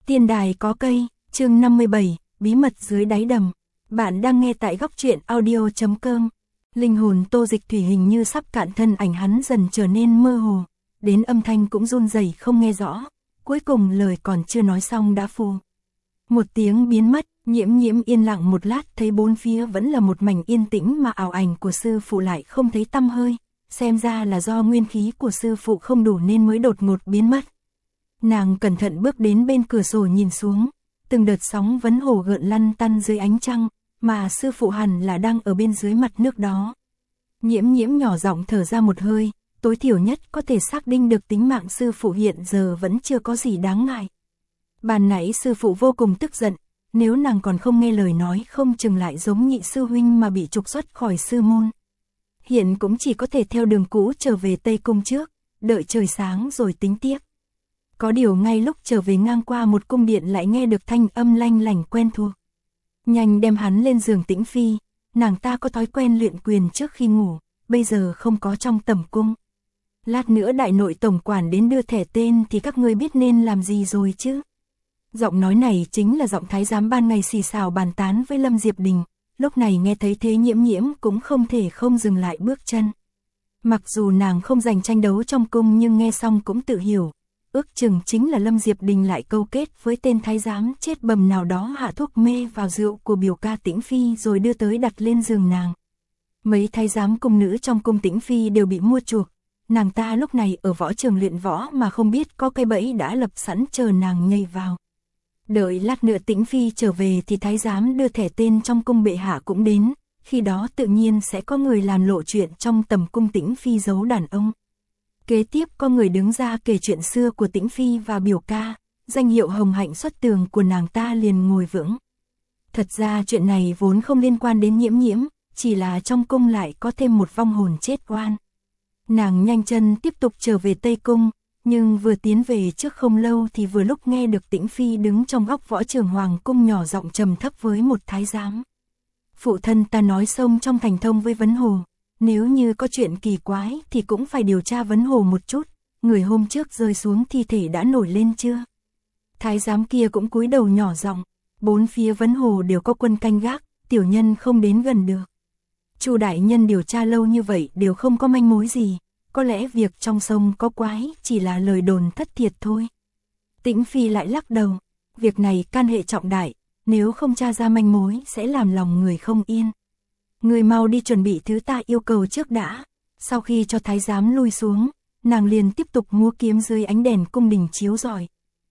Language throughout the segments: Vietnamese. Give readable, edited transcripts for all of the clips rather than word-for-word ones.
Tiên đài có cây, chương 57, bí mật dưới đáy đầm. Bạn đang nghe tại góc truyện audio.com. Linh hồn Tô Dịch Thủy hình như sắp cạn, thân ảnh hắn dần trở nên mơ hồ, đến âm thanh cũng run rẩy không nghe rõ. Cuối cùng lời còn chưa nói xong đã phù một tiếng biến mất. Nhiễm Nhiễm yên lặng một lát, thấy bốn phía vẫn là một mảnh yên tĩnh mà ảo ảnh của sư phụ lại không thấy tăm hơi. Xem ra là do nguyên khí của sư phụ không đủ nên mới đột ngột biến mất. Nàng cẩn thận bước đến bên cửa sổ nhìn xuống, từng đợt sóng vấn hồ gợn lăn tăn dưới ánh trăng, mà sư phụ hẳn là đang ở bên dưới mặt nước đó. Nhiễm Nhiễm nhỏ giọng thở ra một hơi, tối thiểu nhất có thể xác định được tính mạng sư phụ hiện giờ vẫn chưa có gì đáng ngại. Ban nãy sư phụ vô cùng tức giận, nếu nàng còn không nghe lời nói không chừng lại giống nhị sư huynh mà bị trục xuất khỏi sư môn. Hiện cũng chỉ có thể theo đường cũ trở về Tây Cung trước, đợi trời sáng rồi tính tiếp. Có điều ngay lúc trở về ngang qua một cung điện lại nghe được thanh âm lanh lảnh quen thuộc. Nhanh đem hắn lên giường Tĩnh Phi, nàng ta có thói quen luyện quyền trước khi ngủ, bây giờ không có trong tẩm cung. Lát nữa đại nội tổng quản đến đưa thẻ tên thì các ngươi biết nên làm gì rồi chứ. Giọng nói này chính là giọng thái giám ban ngày xì xào bàn tán với Lâm Diệp Đình, lúc này nghe thấy thế Nhiễm Nhiễm cũng không thể không dừng lại bước chân. Mặc dù nàng không giành tranh đấu trong cung nhưng nghe xong cũng tự hiểu, ước chừng chính là Lâm Diệp Đình lại câu kết với tên thái giám chết bầm nào đó hạ thuốc mê vào rượu của biểu ca Tĩnh Phi rồi đưa tới đặt lên giường nàng. Mấy thái giám cung nữ trong cung Tĩnh Phi đều bị mua chuộc, nàng ta lúc này ở võ trường luyện võ mà không biết có cây bẫy đã lập sẵn chờ nàng nhảy vào. Đợi lát nữa Tĩnh Phi trở về thì thái giám đưa thẻ tên trong cung bệ hạ cũng đến, khi đó tự nhiên sẽ có người làm lộ chuyện trong tầm cung Tĩnh Phi giấu đàn ông. Kế tiếp có người đứng ra kể chuyện xưa của Tĩnh Phi và biểu ca, danh hiệu hồng hạnh xuất tường của nàng ta liền ngồi vững. Thật ra chuyện này vốn không liên quan đến Nhiễm Nhiễm, chỉ là trong cung lại có thêm một vong hồn chết oan. Nàng nhanh chân tiếp tục trở về Tây Cung, nhưng vừa tiến về trước không lâu thì vừa lúc nghe được Tĩnh Phi đứng trong góc võ trường hoàng cung nhỏ giọng trầm thấp với một thái giám. Phụ thân ta nói sông trong thành thông với vấn hồ, nếu như có chuyện kỳ quái thì cũng phải điều tra vấn hồ một chút, người hôm trước rơi xuống thi thể đã nổi lên chưa? Thái giám kia cũng cúi đầu nhỏ giọng, bốn phía vấn hồ đều có quân canh gác, tiểu nhân không đến gần được. Chu đại nhân điều tra lâu như vậy đều không có manh mối gì, có lẽ việc trong sông có quái chỉ là lời đồn thất thiệt thôi. Tĩnh Phi lại lắc đầu, việc này can hệ trọng đại, nếu không tra ra manh mối sẽ làm lòng người không yên. Người mau đi chuẩn bị thứ ta yêu cầu trước đã. Sau khi cho thái giám lui xuống, nàng liền tiếp tục múa kiếm dưới ánh đèn cung đình chiếu rọi.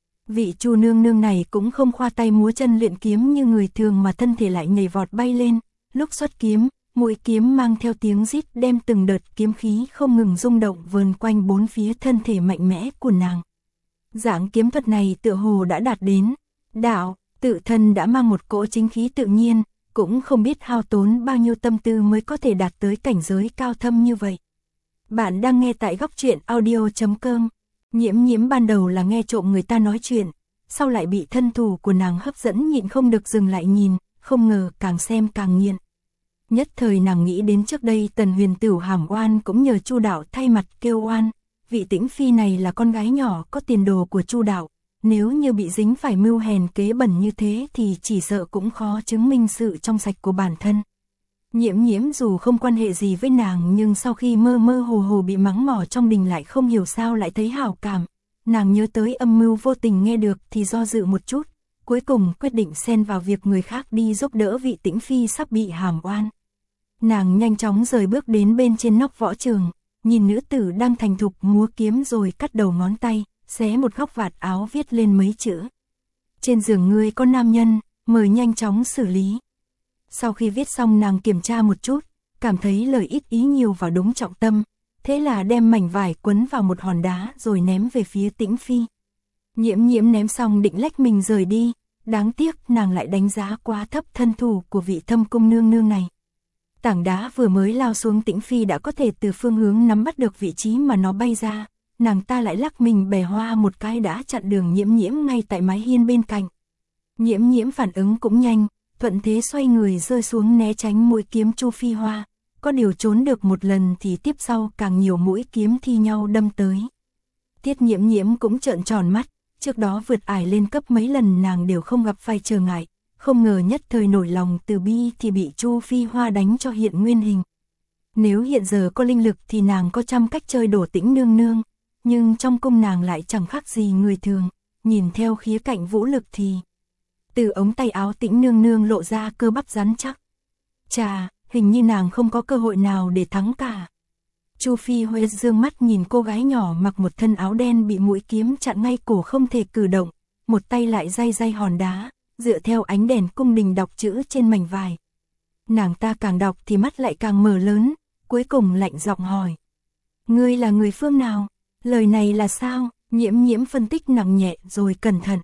Vị Chu nương nương này cũng không khoa tay múa chân luyện kiếm như người thường mà thân thể lại nhảy vọt bay lên, lúc xuất kiếm, mũi kiếm mang theo tiếng rít đem từng đợt kiếm khí không ngừng rung động vờn quanh bốn phía thân thể mạnh mẽ của nàng. Dạng kiếm thuật này tựa hồ đã đạt đến đạo, tự thân đã mang một cỗ chính khí tự nhiên, cũng không biết hao tốn bao nhiêu tâm tư mới có thể đạt tới cảnh giới cao thâm như vậy. Bạn đang nghe tại góc truyện audio.com. Nhiễm Nhiễm ban đầu là nghe trộm người ta nói chuyện, sau lại bị thân thủ của nàng hấp dẫn nhịn không được dừng lại nhìn, không ngờ càng xem càng nghiện. Nhất thời nàng nghĩ đến trước đây Tần Huyền Tửu hàm oan cũng nhờ Chu đạo thay mặt kêu oan, vị Tĩnh Phi này là con gái nhỏ có tiền đồ của Chu đạo, nếu như bị dính phải mưu hèn kế bẩn như thế thì chỉ sợ cũng khó chứng minh sự trong sạch của bản thân. Nhiễm Nhiễm dù không quan hệ gì với nàng nhưng sau khi mơ mơ hồ hồ bị mắng mỏ trong đình lại không hiểu sao lại thấy hảo cảm. Nàng nhớ tới âm mưu vô tình nghe được thì do dự một chút, cuối cùng quyết định xen vào việc người khác đi giúp đỡ vị Tĩnh Phi sắp bị hàm oan. Nàng nhanh chóng rời bước đến bên trên nóc võ trường, nhìn nữ tử đang thành thục múa kiếm rồi cắt đầu ngón tay, xé một góc vạt áo viết lên mấy chữ. Trên giường ngươi có nam nhân, mời nhanh chóng xử lý. Sau khi viết xong nàng kiểm tra một chút, cảm thấy lời ít ý nhiều vào đúng trọng tâm, thế là đem mảnh vải quấn vào một hòn đá rồi ném về phía Tĩnh Phi. Nhiễm Nhiễm ném xong định lách mình rời đi, đáng tiếc nàng lại đánh giá quá thấp thân thủ của vị Thâm cung nương nương này. Tảng đá vừa mới lao xuống Tĩnh Phi đã có thể từ phương hướng nắm bắt được vị trí mà nó bay ra, nàng ta lại lắc mình bè hoa một cái đã chặn đường Nhiễm Nhiễm ngay tại mái hiên bên cạnh. Nhiễm Nhiễm phản ứng cũng nhanh, thuận thế xoay người rơi xuống né tránh mũi kiếm Chu Phi Hoa, có điều trốn được một lần thì tiếp sau càng nhiều mũi kiếm thi nhau đâm tới. Tiết Nhiễm Nhiễm cũng trợn tròn mắt, Trước đó vượt ải lên cấp mấy lần nàng đều không gặp phải trở ngại, không ngờ nhất thời nổi lòng từ bi thì bị Chu Phi Hoa đánh cho hiện nguyên hình. Nếu hiện giờ có linh lực thì nàng có trăm cách chơi đổ Tĩnh nương nương, nhưng trong cung nàng lại chẳng khác gì người thường, nhìn theo khía cạnh vũ lực thì từ ống tay áo Tĩnh nương nương lộ ra cơ bắp rắn chắc. Chà, hình như nàng không có cơ hội nào để thắng cả. Chu Phi Hoa dương mắt nhìn cô gái nhỏ mặc một thân áo đen bị mũi kiếm chặn ngay cổ không thể cử động, một tay lại day day hòn đá, dựa theo ánh đèn cung đình đọc chữ trên mảnh vải. Nàng ta càng đọc thì mắt lại càng mở lớn, cuối cùng lạnh giọng hỏi. Ngươi là người phương nào? Lời này là sao? Nhiễm Nhiễm phân tích nặng nhẹ rồi cẩn thận.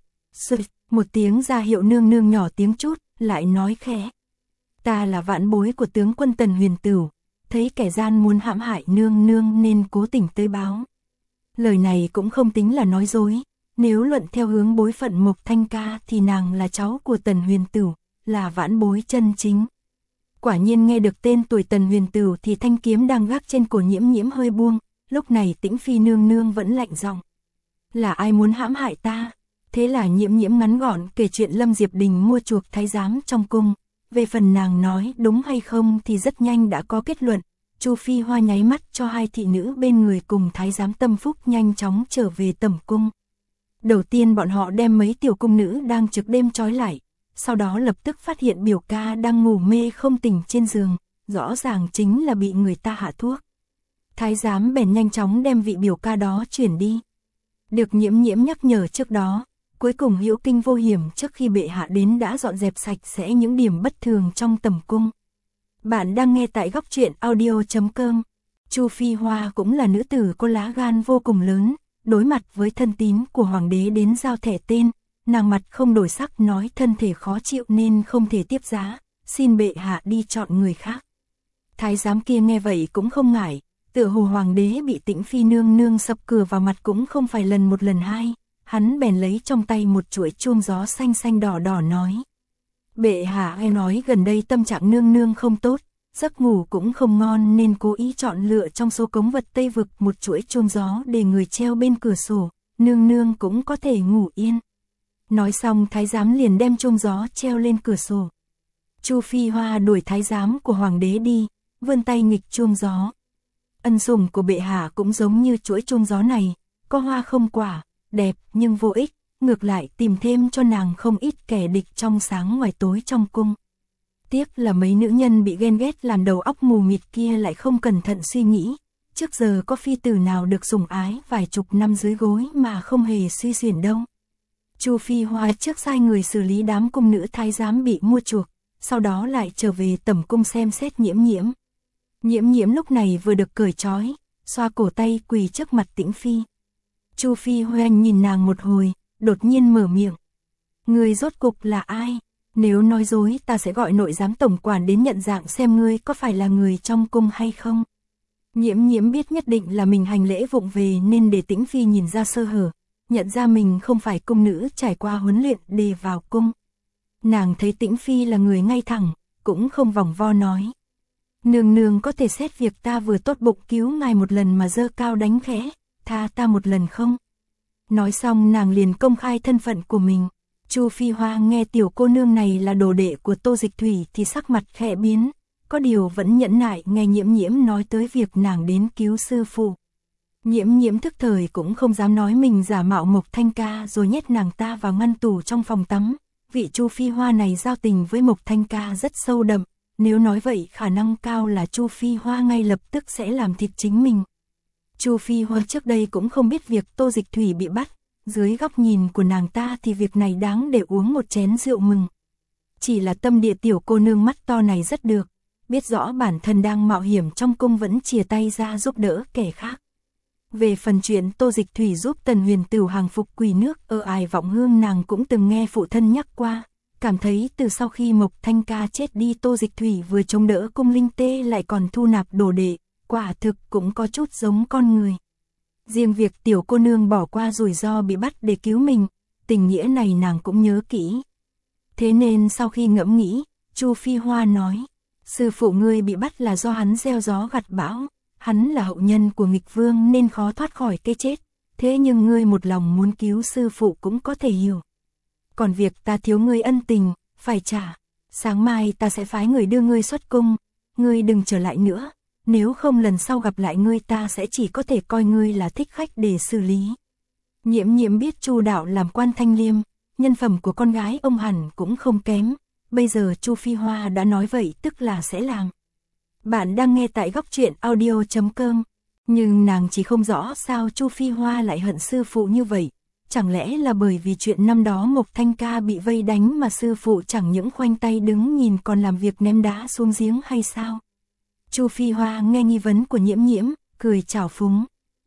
Một tiếng ra hiệu nương nương nhỏ tiếng chút, lại nói khẽ. Ta là vãn bối của tướng quân Tần Huyền Tửu, thấy kẻ gian muốn hãm hại nương nương nên cố tình tới báo. Lời này cũng không tính là nói dối, nếu luận theo hướng bối phận Mộc Thanh Ca thì nàng là cháu của Tần Huyền Tửu, là vãn bối chân chính. Quả nhiên nghe được tên tuổi Tần Huyền Tửu thì thanh kiếm đang gác trên cổ Nhiễm Nhiễm hơi buông, lúc này Tĩnh Phi nương nương vẫn lạnh giọng. Là ai muốn hãm hại ta? Thế là Nhiễm Nhiễm ngắn gọn kể chuyện Lâm Diệp Đình mua chuộc thái giám trong cung. Về phần nàng nói đúng hay không thì rất nhanh đã có kết luận. Chu Phi Hoa nháy mắt cho hai thị nữ bên người cùng thái giám tâm phúc nhanh chóng trở về tẩm cung. Đầu tiên bọn họ đem mấy tiểu cung nữ đang trực đêm trói lại, sau đó lập tức phát hiện biểu ca đang ngủ mê không tỉnh trên giường, rõ ràng chính là bị người ta hạ thuốc. Thái giám bèn nhanh chóng đem vị biểu ca đó chuyển đi. Được Nhiễm Nhiễm nhắc nhở trước đó, cuối cùng hữu kinh vô hiểm trước khi bệ hạ đến đã dọn dẹp sạch sẽ những điểm bất thường trong tẩm cung. Bạn đang nghe tại góc truyện audio.com. Chu Phi Hoa cũng là nữ tử có lá gan vô cùng lớn, đối mặt với thân tín của hoàng đế đến giao thẻ tên, nàng mặt không đổi sắc nói thân thể khó chịu nên không thể tiếp giá, xin bệ hạ đi chọn người khác. Thái giám kia nghe vậy cũng không ngại, tựa hồ hoàng đế bị Tĩnh Phi nương nương sập cửa vào mặt cũng không phải lần một lần hai, hắn bèn lấy trong tay một chuỗi chuông gió xanh xanh đỏ đỏ nói. Bệ hạ nghe nói gần đây tâm trạng nương nương không tốt, giấc ngủ cũng không ngon nên cố ý chọn lựa trong số cống vật Tây Vực một chuỗi chuông gió để người treo bên cửa sổ, nương nương cũng có thể ngủ yên. Nói xong thái giám liền đem chuông gió treo lên cửa sổ. Chu Phi Hoa đuổi thái giám của hoàng đế đi, vươn tay nghịch chuông gió. Ân sủng của bệ hạ cũng giống như chuỗi chuông gió này, có hoa không quả, đẹp nhưng vô ích, ngược lại tìm thêm cho nàng không ít kẻ địch trong sáng ngoài tối trong cung. Tiếc là mấy nữ nhân bị ghen ghét làm đầu óc mù mịt kia lại không cẩn thận suy nghĩ, trước giờ có phi tử nào được sủng ái vài chục năm dưới gối mà không hề suy xuyển đâu. Chu Phi Hoa trước sai người xử lý đám cung nữ thái giám bị mua chuộc, sau đó lại trở về tẩm cung xem xét Nhiễm Nhiễm. Nhiễm Nhiễm lúc này vừa được cởi trói, xoa cổ tay quỳ trước mặt Tĩnh Phi. Chu Phi Hoa nhìn nàng một hồi, đột nhiên mở miệng. Ngươi rốt cục là ai? Nếu nói dối ta sẽ gọi nội giám tổng quản đến nhận dạng xem ngươi có phải là người trong cung hay không. Nhiễm Nhiễm biết nhất định là mình hành lễ vụng về nên để Tĩnh Phi nhìn ra sơ hở, nhận ra mình không phải cung nữ trải qua huấn luyện để vào cung. Nàng thấy Tĩnh Phi là người ngay thẳng, cũng không vòng vo nói. Nương nương có thể xét việc ta vừa tốt bụng cứu ngài một lần mà dơ cao đánh khẽ, tha ta một lần không? Nói xong nàng liền công khai thân phận của mình. Chu Phi Hoa nghe tiểu cô nương này là đồ đệ của Tô Dịch Thủy thì sắc mặt khẽ biến, có điều vẫn nhẫn nại nghe Nhiễm Nhiễm nói tới việc nàng đến cứu sư phụ. Nhiễm Nhiễm thức thời cũng không dám nói mình giả mạo Mộc Thanh Ca rồi nhét nàng ta vào ngăn tủ trong phòng tắm. Vị Chu Phi Hoa này giao tình với Mộc Thanh Ca rất sâu đậm, nếu nói vậy khả năng cao là Chu Phi Hoa ngay lập tức sẽ làm thịt chính mình. Chu Phi Hoa trước đây cũng không biết việc Tô Dịch Thủy bị bắt, dưới góc nhìn của nàng ta thì việc này đáng để uống một chén rượu mừng. Chỉ là tâm địa tiểu cô nương mắt to này rất được, biết rõ bản thân đang mạo hiểm trong cung vẫn chìa tay ra giúp đỡ kẻ khác. Về phần chuyện Tô Dịch Thủy giúp Tần Huyền Tửu hàng phục quỳ nước ở Ải Vọng Hương nàng cũng từng nghe phụ thân nhắc qua, cảm thấy từ sau khi Mộc Thanh Ca chết đi Tô Dịch Thủy vừa chống đỡ cung linh tê lại còn thu nạp đồ đệ, quả thực cũng có chút giống con người. Riêng việc tiểu cô nương bỏ qua rủi ro bị bắt để cứu mình, tình nghĩa này nàng cũng nhớ kỹ. Thế nên sau khi ngẫm nghĩ, Chu Phi Hoa nói, sư phụ ngươi bị bắt là do hắn gieo gió gặt bão, hắn là hậu nhân của nghịch vương nên khó thoát khỏi cái chết, thế nhưng ngươi một lòng muốn cứu sư phụ cũng có thể hiểu. Còn việc ta thiếu ngươi ân tình, phải trả. Sáng mai ta sẽ phái người đưa ngươi xuất cung, ngươi đừng trở lại nữa, nếu không lần sau gặp lại ngươi ta sẽ chỉ có thể coi ngươi là thích khách để xử lý. Nhiễm Nhiễm biết Chu Đạo làm quan thanh liêm, nhân phẩm của con gái ông hẳn cũng không kém, bây giờ Chu Phi Hoa đã nói vậy tức là sẽ làm. Bạn đang nghe tại góc truyện audio.com, nhưng nàng chỉ không rõ sao Chu Phi Hoa lại hận sư phụ như vậy. Chẳng lẽ là bởi vì chuyện năm đó Mộc Thanh Ca bị vây đánh mà sư phụ chẳng những khoanh tay đứng nhìn còn làm việc ném đá xuống giếng hay sao? Chu Phi Hoa nghe nghi vấn của Nhiễm Nhiễm, cười trào phúng.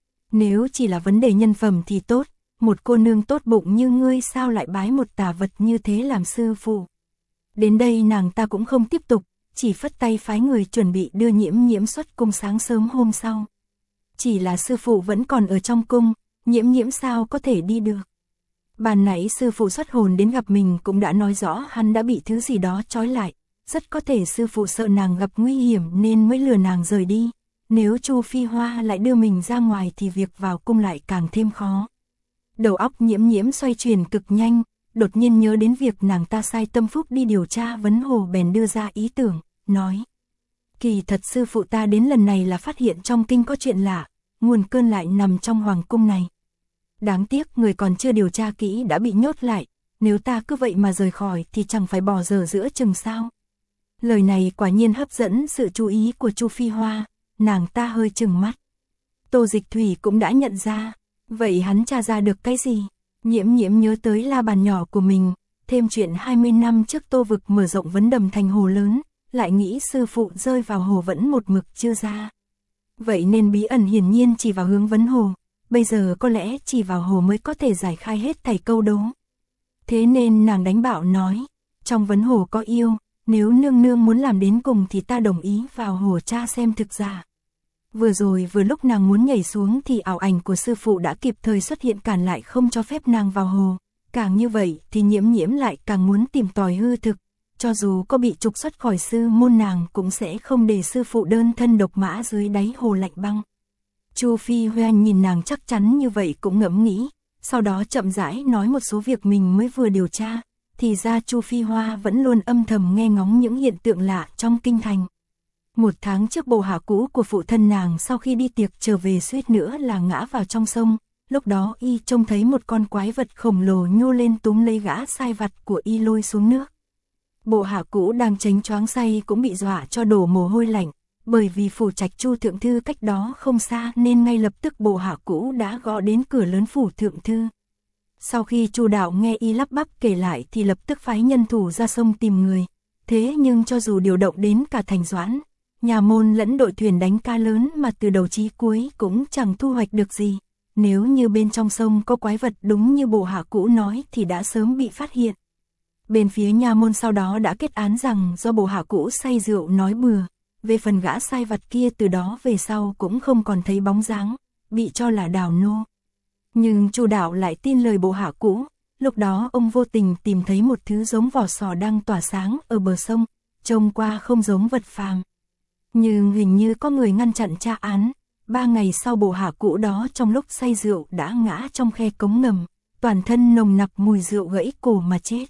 Nếu chỉ là vấn đề nhân phẩm thì tốt, một cô nương tốt bụng như ngươi sao lại bái một tà vật như thế làm sư phụ? Đến đây nàng ta cũng không tiếp tục, chỉ phất tay phái người chuẩn bị đưa Nhiễm Nhiễm xuất cung sáng sớm hôm sau. Chỉ là sư phụ vẫn còn ở trong cung, Nhiễm Nhiễm sao có thể đi được. Ban nãy sư phụ xuất hồn đến gặp mình cũng đã nói rõ hắn đã bị thứ gì đó trói lại, rất có thể sư phụ sợ nàng gặp nguy hiểm nên mới lừa nàng rời đi. Nếu Chu Phi Hoa lại đưa mình ra ngoài thì việc vào cung lại càng thêm khó. Đầu óc Nhiễm Nhiễm xoay chuyển cực nhanh, đột nhiên nhớ đến việc nàng ta sai Tâm Phúc đi điều tra vấn hồ bèn đưa ra ý tưởng, nói. Kỳ thật sư phụ ta đến lần này là phát hiện trong kinh có chuyện lạ, nguồn cơn lại nằm trong hoàng cung này. Đáng tiếc người còn chưa điều tra kỹ đã bị nhốt lại, nếu ta cứ vậy mà rời khỏi thì chẳng phải bỏ dở giữa chừng sao. Lời này quả nhiên hấp dẫn sự chú ý của Chu Phi Hoa, nàng ta hơi chừng mắt. Tô Dịch Thủy cũng đã nhận ra, vậy hắn tra ra được cái gì? Nhiễm Nhiễm nhớ tới la bàn nhỏ của mình, thêm chuyện 20 năm trước Tô Vực mở rộng vấn đầm thành hồ lớn, lại nghĩ sư phụ rơi vào hồ vẫn một mực chưa ra. Vậy nên bí ẩn hiển nhiên chỉ vào hướng vấn hồ, bây giờ có lẽ chỉ vào hồ mới có thể giải khai hết thảy câu đố. Thế nên nàng đánh bạo nói, trong vấn hồ có yêu, nếu nương nương muốn làm đến cùng thì ta đồng ý vào hồ tra xem thực giả. Vừa rồi vừa lúc nàng muốn nhảy xuống thì ảo ảnh của sư phụ đã kịp thời xuất hiện cản lại không cho phép nàng vào hồ. Càng như vậy thì Nhiễm Nhiễm lại càng muốn tìm tòi hư thực, cho dù có bị trục xuất khỏi sư môn nàng cũng sẽ không để sư phụ đơn thân độc mã dưới đáy hồ lạnh băng. Chu Phi Hoa nhìn nàng chắc chắn như vậy cũng ngẫm nghĩ, sau đó chậm rãi nói một số việc mình mới vừa điều tra, thì ra Chu Phi Hoa vẫn luôn âm thầm nghe ngóng những hiện tượng lạ trong kinh thành. 1 tháng trước bộ hạ cũ của phụ thân nàng sau khi đi tiệc trở về suýt nữa là ngã vào trong sông, lúc đó y trông thấy một con quái vật khổng lồ nhô lên túm lấy gã sai vặt của y lôi xuống nước. Bộ hạ cũ đang chánh choáng say cũng bị dọa cho đổ mồ hôi lạnh, bởi vì phủ trạch Chu thượng thư cách đó không xa nên ngay lập tức bộ hạ cũ đã gõ đến cửa lớn phủ thượng thư. Sau khi Chu Đạo nghe y lắp bắp kể lại thì lập tức phái nhân thủ ra sông tìm người, thế nhưng cho dù điều động đến cả thành Doãn, nhà môn lẫn đội thuyền đánh cá lớn mà từ đầu chí cuối cũng chẳng thu hoạch được gì. Nếu như bên trong sông có quái vật đúng như bộ hạ cũ nói thì đã sớm bị phát hiện. Bên phía nhà môn sau đó đã kết án rằng do bộ hạ cũ say rượu nói bừa, về phần gã sai vặt kia từ đó về sau cũng không còn thấy bóng dáng, bị cho là đào nô. Nhưng Chu Đạo lại tin lời bộ hạ cũ, lúc đó ông vô tình tìm thấy một thứ giống vỏ sò đang tỏa sáng ở bờ sông, trông qua không giống vật phàm. Nhưng hình như có người ngăn chặn tra án, 3 ngày sau bộ hạ cũ đó trong lúc say rượu đã ngã trong khe cống ngầm, toàn thân nồng nặc mùi rượu gãy cổ mà chết.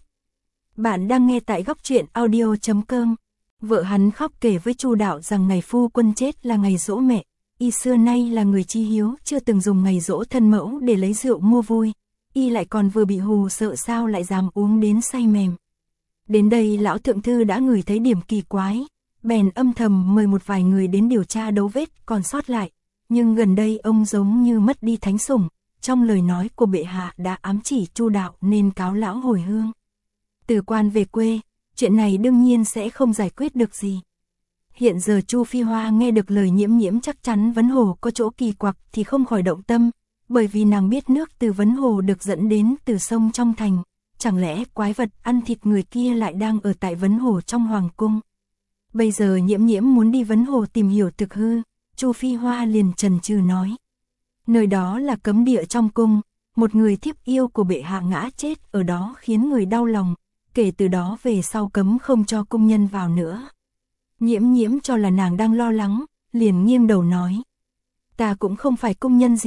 Bạn đang nghe tại góc truyện audio.com. Vợ hắn khóc kể với Chu Đạo rằng ngày phu quân chết là ngày giỗ mẹ, y xưa nay là người chi hiếu, chưa từng dùng ngày giỗ thân mẫu để lấy rượu mua vui, y lại còn vừa bị hù sợ sao lại dám uống đến say mềm. Đến đây lão thượng thư đã ngửi thấy điểm kỳ quái, bèn âm thầm mời một vài người đến điều tra dấu vết còn sót lại, nhưng gần đây ông giống như mất đi thánh sủng, trong lời nói của bệ hạ đã ám chỉ Chu Đạo nên cáo lão hồi hương. Từ quan về quê, chuyện này đương nhiên sẽ không giải quyết được gì. Hiện giờ Chu Phi Hoa nghe được lời Nhiễm Nhiễm chắc chắn vấn hồ có chỗ kỳ quặc thì không khỏi động tâm, bởi vì nàng biết nước từ vấn hồ được dẫn đến từ sông trong thành, chẳng lẽ quái vật ăn thịt người kia lại đang ở tại vấn hồ trong hoàng cung. Bây giờ Nhiễm Nhiễm muốn đi vấn hồ tìm hiểu thực hư, Chu Phi Hoa liền chần chừ nói. Nơi đó là cấm địa trong cung, một người thiếp yêu của bệ hạ ngã chết ở đó khiến người đau lòng, kể từ đó về sau cấm không cho cung nhân vào nữa. Nhiễm Nhiễm cho là nàng đang lo lắng, liền nghiêng đầu nói. Ta cũng không phải cung nhân gì,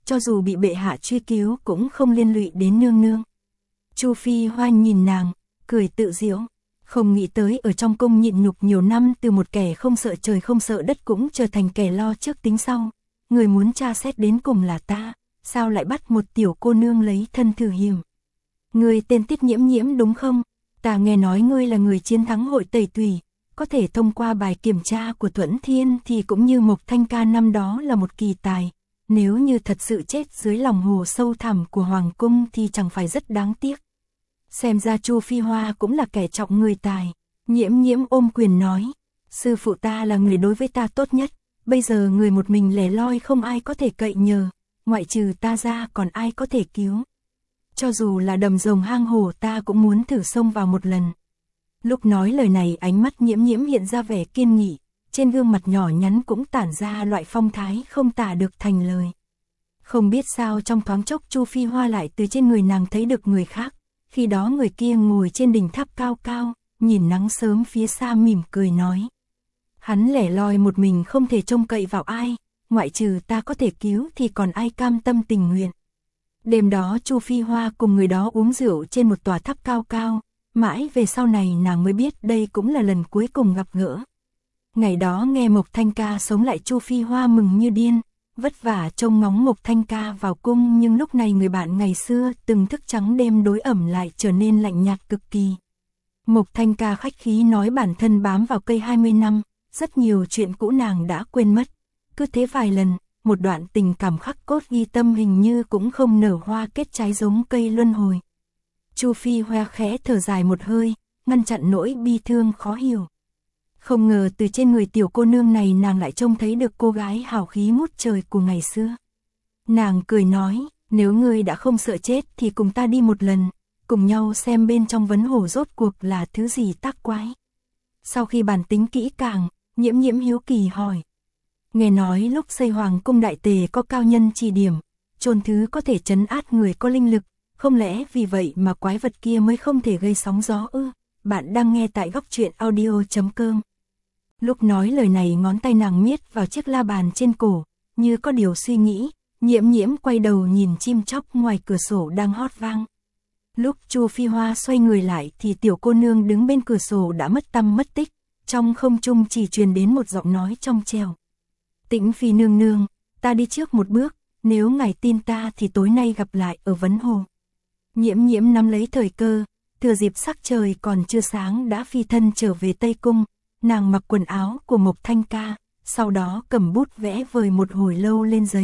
cho dù bị bệ hạ truy cứu cũng không liên lụy đến nương nương. Chu Phi Hoa nhìn nàng, cười tự giễu, không nghĩ tới ở trong cung nhịn nhục nhiều năm từ một kẻ không sợ trời không sợ đất cũng trở thành kẻ lo trước tính sau. Người muốn tra xét đến cùng là ta, sao lại bắt một tiểu cô nương lấy thân thử hiểm. Ngươi tên Tiết Nhiễm Nhiễm đúng không? Ta nghe nói ngươi là người chiến thắng hội Tẩy Tùy, có thể thông qua bài kiểm tra của Thuẫn Thiên thì cũng như Mộc Thanh Ca năm đó là một kỳ tài. Nếu như thật sự chết dưới lòng hồ sâu thẳm của Hoàng Cung thì chẳng phải rất đáng tiếc. Xem ra Chu Phi Hoa cũng là kẻ trọng người tài. Nhiễm Nhiễm ôm quyền nói, sư phụ ta là người đối với ta tốt nhất, bây giờ người một mình lẻ loi không ai có thể cậy nhờ, ngoại trừ ta ra còn ai có thể cứu. Cho dù là đầm rồng hang hổ ta cũng muốn thử xông vào một lần. Lúc nói lời này ánh mắt Nhiễm Nhiễm hiện ra vẻ kiên nghị, trên gương mặt nhỏ nhắn cũng tản ra loại phong thái không tả được thành lời. Không biết sao trong thoáng chốc Chu Phi Hoa lại từ trên người nàng thấy được người khác, khi đó người kia ngồi trên đỉnh tháp cao cao, nhìn nắng sớm phía xa mỉm cười nói. Hắn lẻ loi một mình không thể trông cậy vào ai, ngoại trừ ta có thể cứu thì còn ai cam tâm tình nguyện. Đêm đó Chu Phi Hoa cùng người đó uống rượu trên một tòa tháp cao cao, mãi về sau này nàng mới biết đây cũng là lần cuối cùng gặp gỡ. Ngày đó nghe Mộc Thanh Ca sống lại Chu Phi Hoa mừng như điên, vất vả trông ngóng Mộc Thanh Ca vào cung nhưng lúc này người bạn ngày xưa từng thức trắng đêm đối ẩm lại trở nên lạnh nhạt cực kỳ. Mộc Thanh Ca khách khí nói bản thân bám vào cây 20 năm, rất nhiều chuyện cũ nàng đã quên mất. Cứ thế vài lần, một đoạn tình cảm khắc cốt ghi tâm hình như cũng không nở hoa kết trái giống cây luân hồi. Chu Phi Hoa khẽ thở dài một hơi, ngăn chặn nỗi bi thương khó hiểu. Không ngờ từ trên người tiểu cô nương này nàng lại trông thấy được cô gái hào khí ngút trời của ngày xưa. Nàng cười nói, nếu ngươi đã không sợ chết thì cùng ta đi một lần, cùng nhau xem bên trong vấn hồ rốt cuộc là thứ gì tác quái. Sau khi bàn tính kỹ càng, Nhiễm Nhiễm hiếu kỳ hỏi. Nghe nói lúc xây Hoàng Cung Đại Tề có cao nhân chỉ điểm, chôn thứ có thể trấn át người có linh lực, không lẽ vì vậy mà quái vật kia mới không thể gây sóng gió ư? Bạn đang nghe tại góc truyện audio.com. Lúc nói lời này ngón tay nàng miết vào chiếc la bàn trên cổ, như có điều suy nghĩ, Nhiễm Nhiễm quay đầu nhìn chim chóc ngoài cửa sổ đang hót vang. Lúc Chu Phi Hoa xoay người lại thì tiểu cô nương đứng bên cửa sổ đã mất tăm mất tích, trong không trung chỉ truyền đến một giọng nói trong trẻo. Tĩnh Phi nương nương, ta đi trước một bước, nếu ngài tin ta thì tối nay gặp lại ở vấn hồ. Nhiễm Nhiễm nắm lấy thời cơ, thừa dịp sắc trời còn chưa sáng đã phi thân trở về Tây Cung, nàng mặc quần áo của Mộc Thanh Ca, sau đó cầm bút vẽ vời một hồi lâu lên giấy.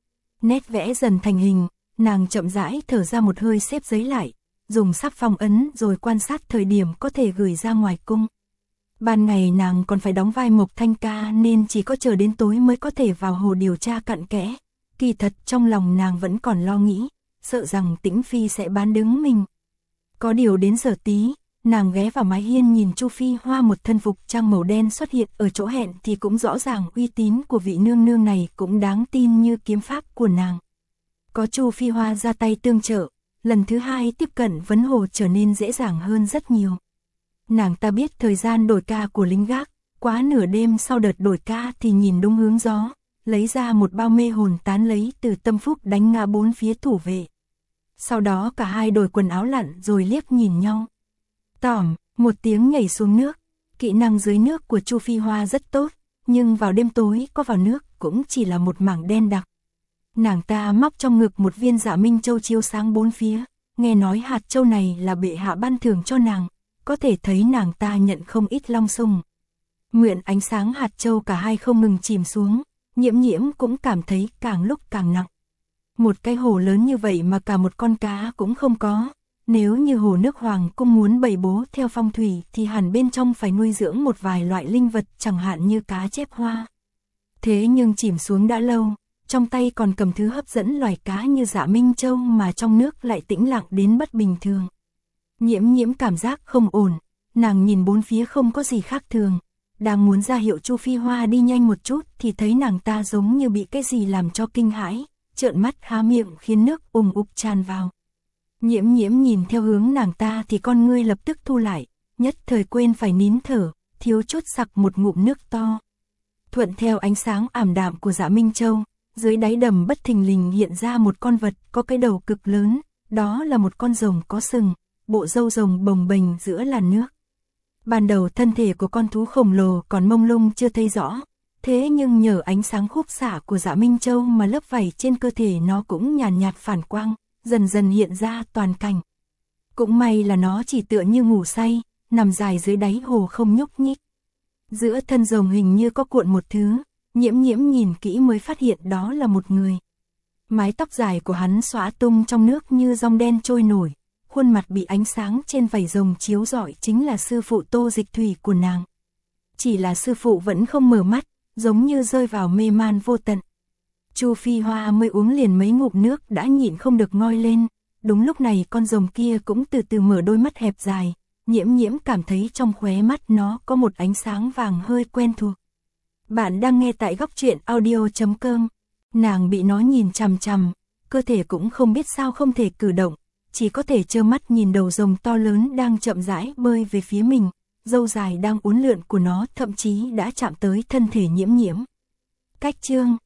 Nét vẽ dần thành hình, nàng chậm rãi thở ra một hơi xếp giấy lại, dùng sáp phong ấn rồi quan sát thời điểm có thể gửi ra ngoài cung. Ban ngày nàng còn phải đóng vai Mộc Thanh Ca nên chỉ có chờ đến tối mới có thể vào hồ điều tra cặn kẽ. Kỳ thật trong lòng nàng vẫn còn lo nghĩ, sợ rằng Tĩnh Phi sẽ bán đứng mình. Có điều đến giờ tí, nàng ghé vào mái hiên nhìn Chu Phi Hoa một thân phục trang màu đen xuất hiện ở chỗ hẹn thì cũng rõ ràng uy tín của vị nương nương này cũng đáng tin như kiếm pháp của nàng. Có Chu Phi Hoa ra tay tương trợ, lần thứ hai tiếp cận vấn hồ trở nên dễ dàng hơn rất nhiều. Nàng ta biết thời gian đổi ca của lính gác, quá nửa đêm sau đợt đổi ca thì nhìn đúng hướng gió, lấy ra một bao mê hồn tán lấy từ tâm phúc đánh ngã bốn phía thủ vệ. Sau đó cả hai đổi quần áo lặn rồi liếc nhìn nhau. Tỏm, một tiếng nhảy xuống nước, kỹ năng dưới nước của Chu Phi Hoa rất tốt, nhưng vào đêm tối có vào nước cũng chỉ là một mảng đen đặc. Nàng ta móc trong ngực một viên Dạ Minh Châu chiếu sáng bốn phía, nghe nói hạt châu này là bệ hạ ban thưởng cho nàng, có thể thấy nàng ta nhận không ít long sung. Mượn ánh sáng hạt châu cả hai không ngừng chìm xuống, Nhiễm Nhiễm cũng cảm thấy càng lúc càng nặng. Một cái hồ lớn như vậy mà cả một con cá cũng không có. Nếu như hồ nước Hoàng Cung muốn bày bố theo phong thủy thì hẳn bên trong phải nuôi dưỡng một vài loại linh vật chẳng hạn như cá chép hoa. Thế nhưng chìm xuống đã lâu, trong tay còn cầm thứ hấp dẫn loài cá như Dạ Minh Châu mà trong nước lại tĩnh lặng đến bất bình thường. Nhiễm Nhiễm cảm giác không ổn, nàng nhìn bốn phía không có gì khác thường. Đang muốn ra hiệu Chu Phi Hoa đi nhanh một chút thì thấy nàng ta giống như bị cái gì làm cho kinh hãi, trợn mắt há miệng khiến nước ùm ục tràn vào. Nhiễm Nhiễm nhìn theo hướng nàng ta thì con ngươi lập tức thu lại, nhất thời quên phải nín thở, thiếu chút sặc một ngụm nước to. Thuận theo ánh sáng ảm đạm của Dạ Minh Châu, dưới đáy đầm bất thình lình hiện ra một con vật có cái đầu cực lớn, đó là một con rồng có sừng, bộ râu rồng bồng bềnh giữa làn nước. Ban đầu thân thể của con thú khổng lồ còn mông lung chưa thấy rõ, thế nhưng nhờ ánh sáng khúc xạ của Dạ Minh Châu mà lớp vảy trên cơ thể nó cũng nhàn nhạt phản quang, dần dần hiện ra toàn cảnh. Cũng may là nó chỉ tựa như ngủ say, nằm dài dưới đáy hồ không nhúc nhích. Giữa thân rồng hình như có cuộn một thứ, Nhiễm Nhiễm nhìn kỹ mới phát hiện đó là một người. Mái tóc dài của hắn xõa tung trong nước như dòng đen trôi nổi, khuôn mặt bị ánh sáng trên vảy rồng chiếu rọi chính là sư phụ Tô Dịch Thủy của nàng. Chỉ là sư phụ vẫn không mở mắt, giống như rơi vào mê man vô tận. Chu Phi Hoa mới uống liền mấy ngụm nước đã nhịn không được ngoi lên, đúng lúc này con rồng kia cũng từ từ mở đôi mắt hẹp dài, Nhiễm Nhiễm cảm thấy trong khóe mắt nó có một ánh sáng vàng hơi quen thuộc. Bạn đang nghe tại góc truyện audio.com. Nàng bị nó nhìn chằm chằm, cơ thể cũng không biết sao không thể cử động, chỉ có thể trơ mắt nhìn đầu rồng to lớn đang chậm rãi bơi về phía mình, râu dài đang uốn lượn của nó thậm chí đã chạm tới thân thể Nhiễm Nhiễm. Cách chương